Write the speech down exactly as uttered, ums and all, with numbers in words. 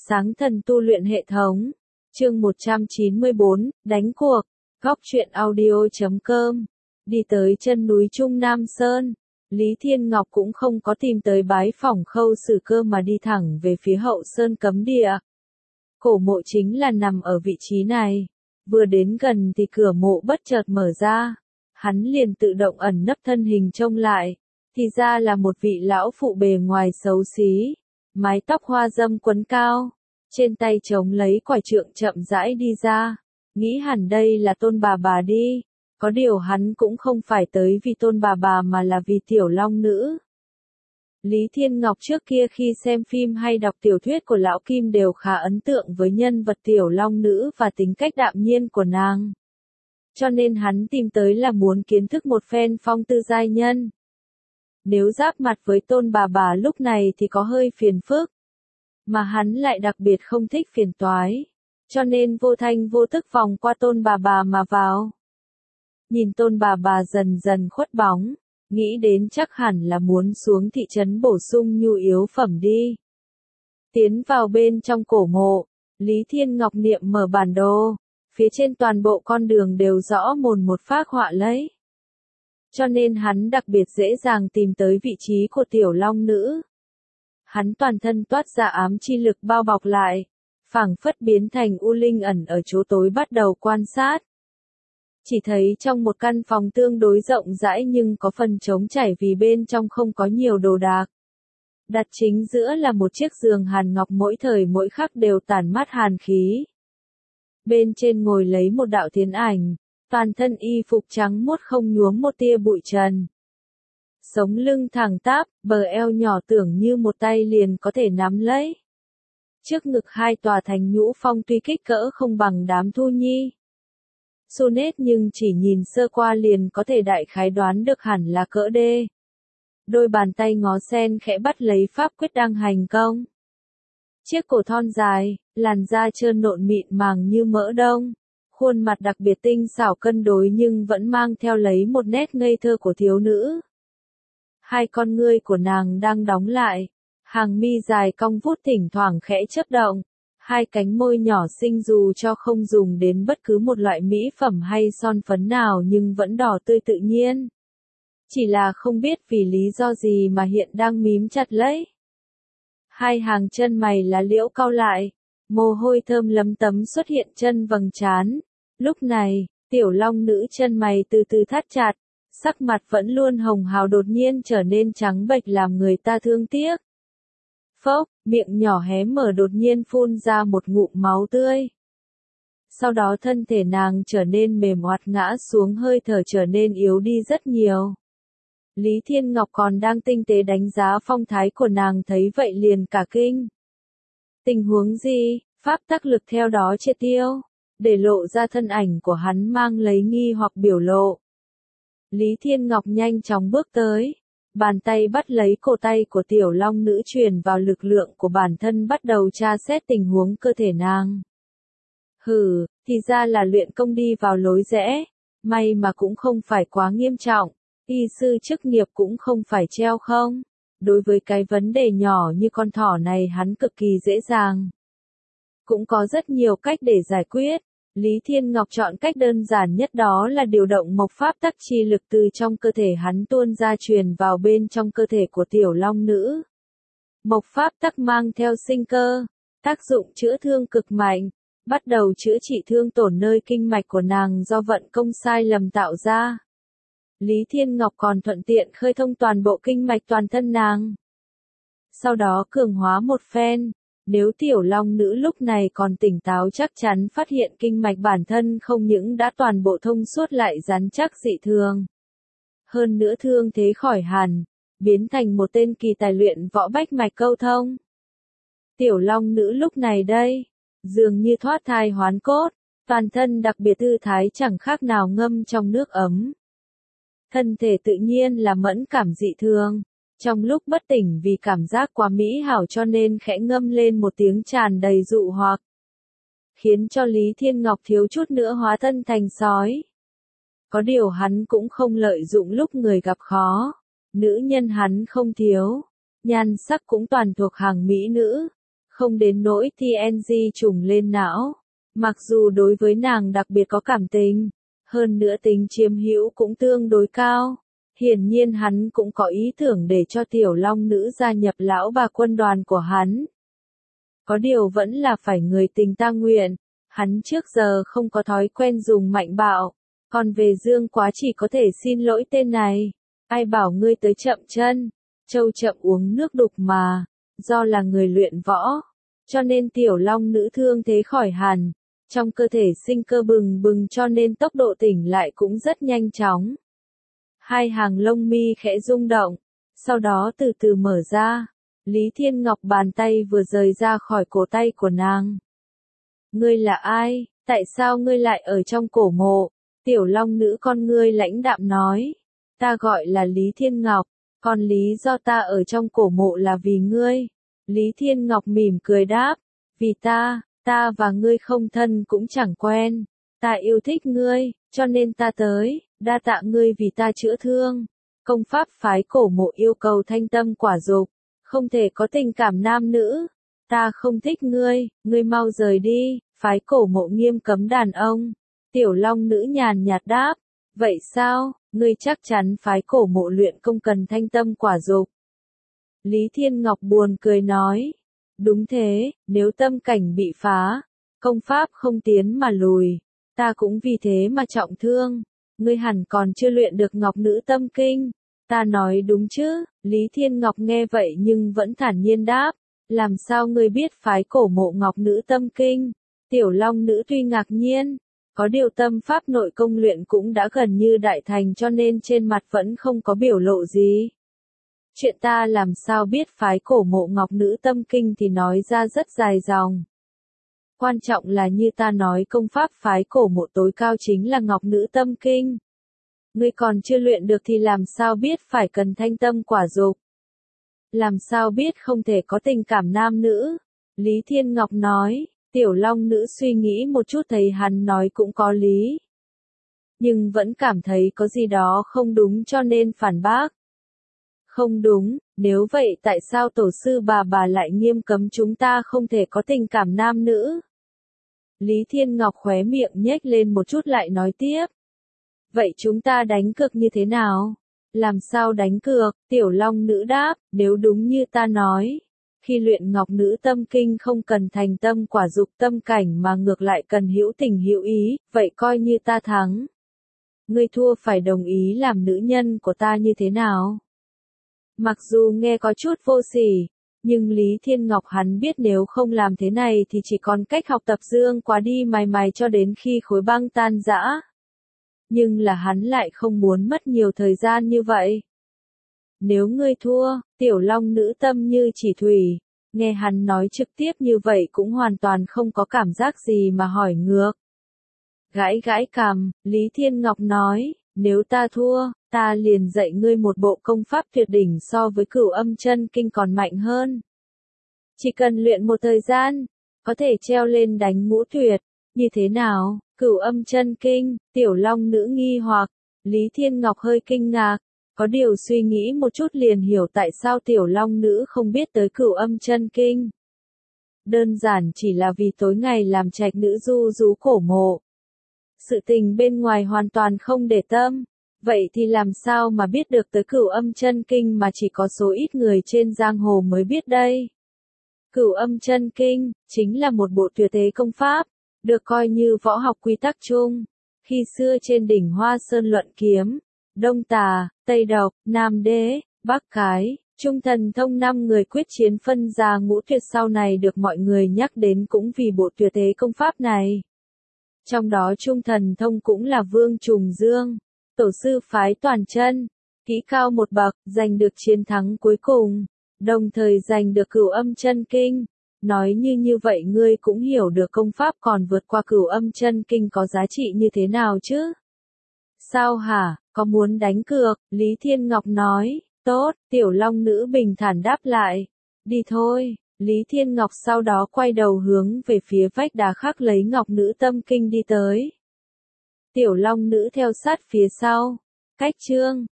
Sáng thần tu luyện hệ thống. Chương một trăm chín mươi bốn, đánh cuộc. Góc truyện audio chấm com. Đi tới chân núi Trung Nam Sơn, Lý Thiên Ngọc cũng không có tìm tới bái phỏng Khâu Sử Cơ mà đi thẳng về phía Hậu Sơn cấm địa. Cổ mộ chính là nằm ở vị trí này. Vừa đến gần thì cửa mộ bất chợt mở ra. Hắn liền tự động ẩn nấp thân hình trông lại. Thì ra là một vị lão phụ bề ngoài xấu xí. Mái tóc hoa dâm quấn cao. Trên tay chống lấy quải trượng chậm rãi đi ra. Nghĩ hẳn đây là Tôn bà bà đi. Có điều hắn cũng không phải tới vì Tôn bà bà mà là vì Tiểu Long Nữ. Lý Thiên Ngọc trước kia khi xem phim hay đọc tiểu thuyết của Lão Kim đều khá ấn tượng với nhân vật Tiểu Long Nữ và tính cách đạm nhiên của nàng. Cho nên hắn tìm tới là muốn kiến thức một phen phong tư giai nhân. Nếu giáp mặt với Tôn bà bà lúc này thì có hơi phiền phức. Mà hắn lại đặc biệt không thích phiền toái. Cho nên vô thanh vô tức vòng qua Tôn bà bà mà vào. Nhìn Tôn bà bà dần dần khuất bóng. Nghĩ đến chắc hẳn là muốn xuống thị trấn bổ sung nhu yếu phẩm đi. Tiến vào bên trong cổ mộ, Lý Thiên Ngọc niệm mở bản đồ. Phía trên toàn bộ con đường đều rõ mồn một phác họa lấy. Cho nên hắn đặc biệt dễ dàng tìm tới vị trí của Tiểu Long Nữ. Hắn toàn thân toát ra ám chi lực bao bọc lại, phảng phất biến thành u linh ẩn ở chỗ tối bắt đầu quan sát. Chỉ thấy trong một căn phòng tương đối rộng rãi nhưng có phần trống trải vì bên trong không có nhiều đồ đạc. Đặt chính giữa là một chiếc giường hàn ngọc mỗi thời mỗi khắc đều tản mát hàn khí. Bên trên ngồi lấy một đạo thiên ảnh, toàn thân y phục trắng muốt không nhuốm một tia bụi trần. Sống lưng thẳng tắp, bờ eo nhỏ tưởng như một tay liền có thể nắm lấy. Trước ngực hai tòa thành nhũ phong tuy kích cỡ không bằng đám Thu Nhi. Xô nết nhưng chỉ nhìn sơ qua liền có thể đại khái đoán được hẳn là cỡ đê. Đôi bàn tay ngó sen khẽ bắt lấy pháp quyết đang hành công. Chiếc cổ thon dài, làn da trơn nộn mịn màng như mỡ đông. Khuôn mặt đặc biệt tinh xảo cân đối nhưng vẫn mang theo lấy một nét ngây thơ của thiếu nữ. Hai con ngươi của nàng đang đóng lại, hàng mi dài cong vút thỉnh thoảng khẽ chớp động, hai cánh môi nhỏ xinh dù cho không dùng đến bất cứ một loại mỹ phẩm hay son phấn nào nhưng vẫn đỏ tươi tự nhiên. Chỉ là không biết vì lý do gì mà hiện đang mím chặt lấy. Hai hàng chân mày lá liễu cau lại, mồ hôi thơm lấm tấm xuất hiện chân vầng trán. Lúc này, Tiểu Long Nữ chân mày từ từ thắt chặt. Sắc mặt vẫn luôn hồng hào đột nhiên trở nên trắng bệch làm người ta thương tiếc. Phốc, miệng nhỏ hé mở đột nhiên phun ra một ngụm máu tươi. Sau đó thân thể nàng trở nên mềm oặt ngã xuống hơi thở trở nên yếu đi rất nhiều. Lý Thiên Ngọc còn đang tinh tế đánh giá phong thái của nàng thấy vậy liền cả kinh. Tình huống gì, pháp tắc lực theo đó triệt tiêu, để lộ ra thân ảnh của hắn mang lấy nghi hoặc biểu lộ. Lý Thiên Ngọc nhanh chóng bước tới, bàn tay bắt lấy cổ tay của Tiểu Long Nữ truyền vào lực lượng của bản thân bắt đầu tra xét tình huống cơ thể nàng. Hừ, thì ra là luyện công đi vào lối rẽ, may mà cũng không phải quá nghiêm trọng, y sư chức nghiệp cũng không phải treo không. Đối với cái vấn đề nhỏ như con thỏ này hắn cực kỳ dễ dàng. Cũng có rất nhiều cách để giải quyết. Lý Thiên Ngọc chọn cách đơn giản nhất đó là điều động mộc pháp tắc chi lực từ trong cơ thể hắn tuôn ra truyền vào bên trong cơ thể của Tiểu Long Nữ. Mộc pháp tắc mang theo sinh cơ, tác dụng chữa thương cực mạnh, bắt đầu chữa trị thương tổn nơi kinh mạch của nàng do vận công sai lầm tạo ra. Lý Thiên Ngọc còn thuận tiện khơi thông toàn bộ kinh mạch toàn thân nàng. Sau đó cường hóa một phen. Nếu Tiểu Long Nữ lúc này còn tỉnh táo chắc chắn phát hiện kinh mạch bản thân không những đã toàn bộ thông suốt lại rắn chắc dị thường. Hơn nữa thương thế khỏi hẳn, biến thành một tên kỳ tài luyện võ bách mạch câu thông. Tiểu Long Nữ lúc này đây, dường như thoát thai hoán cốt, toàn thân đặc biệt tư thái chẳng khác nào ngâm trong nước ấm. Thân thể tự nhiên là mẫn cảm dị thường. Trong lúc bất tỉnh vì cảm giác quá mỹ hảo cho nên khẽ ngâm lên một tiếng tràn đầy dụ hoặc. Khiến cho Lý Thiên Ngọc thiếu chút nữa hóa thân thành sói. Có điều hắn cũng không lợi dụng lúc người gặp khó. Nữ nhân hắn không thiếu. Nhan sắc cũng toàn thuộc hàng mỹ nữ. không đến nỗi tê en giê trùng lên não. Mặc dù đối với nàng đặc biệt có cảm tình, hơn nữa tính chiếm hữu cũng tương đối cao. Hiển nhiên hắn cũng có ý tưởng để cho tiểu long nữ gia nhập lão bà quân đoàn của hắn. Có điều vẫn là phải người tình ta nguyện, hắn trước giờ không có thói quen dùng mạnh bạo, còn về Dương Quá chỉ có thể xin lỗi tên này. Ai bảo ngươi tới chậm chân, trâu chậm uống nước đục mà, do là người luyện võ, cho nên tiểu long nữ thương thế khỏi hẳn, trong cơ thể sinh cơ bừng bừng cho nên tốc độ tỉnh lại cũng rất nhanh chóng. Hai hàng lông mi khẽ rung động, sau đó từ từ mở ra, Lý Thiên Ngọc bàn tay vừa rời ra khỏi cổ tay của nàng. Ngươi là ai, tại sao ngươi lại ở trong cổ mộ? Tiểu long nữ con ngươi lãnh đạm nói, ta gọi là Lý Thiên Ngọc, còn lý do ta ở trong cổ mộ là vì ngươi. Lý Thiên Ngọc mỉm cười đáp, vì ta, ta và ngươi không thân cũng chẳng quen, ta yêu thích ngươi, cho nên ta tới, đa tạ ngươi vì ta chữa thương. Công pháp phái cổ mộ yêu cầu thanh tâm quả dục, không thể có tình cảm nam nữ. Ta không thích ngươi, ngươi mau rời đi, phái cổ mộ nghiêm cấm đàn ông. Tiểu long nữ nhàn nhạt đáp, vậy sao, ngươi chắc chắn phái cổ mộ luyện công cần thanh tâm quả dục. Lý Thiên Ngọc buồn cười nói, đúng thế, nếu tâm cảnh bị phá, công pháp không tiến mà lùi, ta cũng vì thế mà trọng thương, ngươi hẳn còn chưa luyện được Ngọc Nữ Tâm Kinh. Ta nói đúng chứ? Lý Thiên Ngọc nghe vậy nhưng vẫn thản nhiên đáp, làm sao ngươi biết phái cổ mộ Ngọc Nữ Tâm Kinh? Tiểu long nữ tuy ngạc nhiên, có điều tâm pháp nội công luyện cũng đã gần như đại thành cho nên trên mặt vẫn không có biểu lộ gì. Chuyện ta làm sao biết phái cổ mộ Ngọc Nữ Tâm Kinh thì nói ra rất dài dòng. Quan trọng là như ta nói công pháp phái cổ mộ tối cao chính là Ngọc Nữ Tâm Kinh. Ngươi còn chưa luyện được thì làm sao biết phải cần thanh tâm quả dục? Làm sao biết không thể có tình cảm nam nữ? Lý Thiên Ngọc nói, tiểu long nữ suy nghĩ một chút thấy hắn nói cũng có lý. Nhưng vẫn cảm thấy có gì đó không đúng cho nên phản bác. Không đúng, nếu vậy tại sao tổ sư bà bà lại nghiêm cấm chúng ta không thể có tình cảm nam nữ? Lý Thiên Ngọc khóe miệng nhếch lên một chút lại nói tiếp. Vậy chúng ta đánh cược như thế nào? Làm sao đánh cược? Tiểu long nữ đáp, nếu đúng như ta nói. Khi luyện Ngọc Nữ Tâm Kinh không cần thành tâm quả dục tâm cảnh mà ngược lại cần hữu tình hữu ý, vậy coi như ta thắng. Ngươi thua phải đồng ý làm nữ nhân của ta như thế nào? Mặc dù nghe có chút vô sỉ, nhưng Lý Thiên Ngọc hắn biết nếu không làm thế này thì chỉ còn cách học tập Dương Quá đi mài mài cho đến khi khối băng tan rã. Nhưng là hắn lại không muốn mất nhiều thời gian như vậy. Nếu ngươi thua, tiểu long nữ tâm như chỉ thủy, nghe hắn nói trực tiếp như vậy cũng hoàn toàn không có cảm giác gì mà hỏi ngược. Gãi gãi cằm, Lý Thiên Ngọc nói, nếu ta thua, ta liền dạy ngươi một bộ công pháp tuyệt đỉnh so với Cửu Âm Chân Kinh còn mạnh hơn. Chỉ cần luyện một thời gian, có thể treo lên đánh ngũ tuyệt, như thế nào? Cửu Âm Chân Kinh, tiểu long nữ nghi hoặc, Lý Thiên Ngọc hơi kinh ngạc, có điều suy nghĩ một chút liền hiểu tại sao tiểu long nữ không biết tới Cửu Âm Chân Kinh. Đơn giản chỉ là vì tối ngày làm trạch nữ du rú cổ mộ. Sự tình bên ngoài hoàn toàn không để tâm, vậy thì làm sao mà biết được tới Cửu Âm Chân Kinh mà chỉ có số ít người trên giang hồ mới biết đây. Cửu Âm Chân Kinh, chính là một bộ tuyệt thế công pháp, được coi như võ học quy tắc chung. Khi xưa trên đỉnh Hoa Sơn luận kiếm, Đông Tà, Tây Độc, Nam Đế, Bắc Cái, Trung Thần Thông năm người quyết chiến phân ra ngũ tuyệt sau này được mọi người nhắc đến cũng vì bộ tuyệt thế công pháp này. Trong đó Trung Thần Thông cũng là Vương Trùng Dương, tổ sư phái toàn chân, kỹ cao một bậc, giành được chiến thắng cuối cùng, đồng thời giành được Cửu Âm Chân Kinh. Nói như như vậy ngươi cũng hiểu được công pháp còn vượt qua Cửu Âm Chân Kinh có giá trị như thế nào chứ? Sao hả, có muốn đánh cược? Lý Thiên Ngọc nói, tốt, tiểu long nữ bình thản đáp lại, đi thôi. Lý Thiên Ngọc sau đó quay đầu hướng về phía vách đá khắc lấy Ngọc Nữ Tâm Kinh đi tới. Tiểu long nữ theo sát phía sau. Cách chương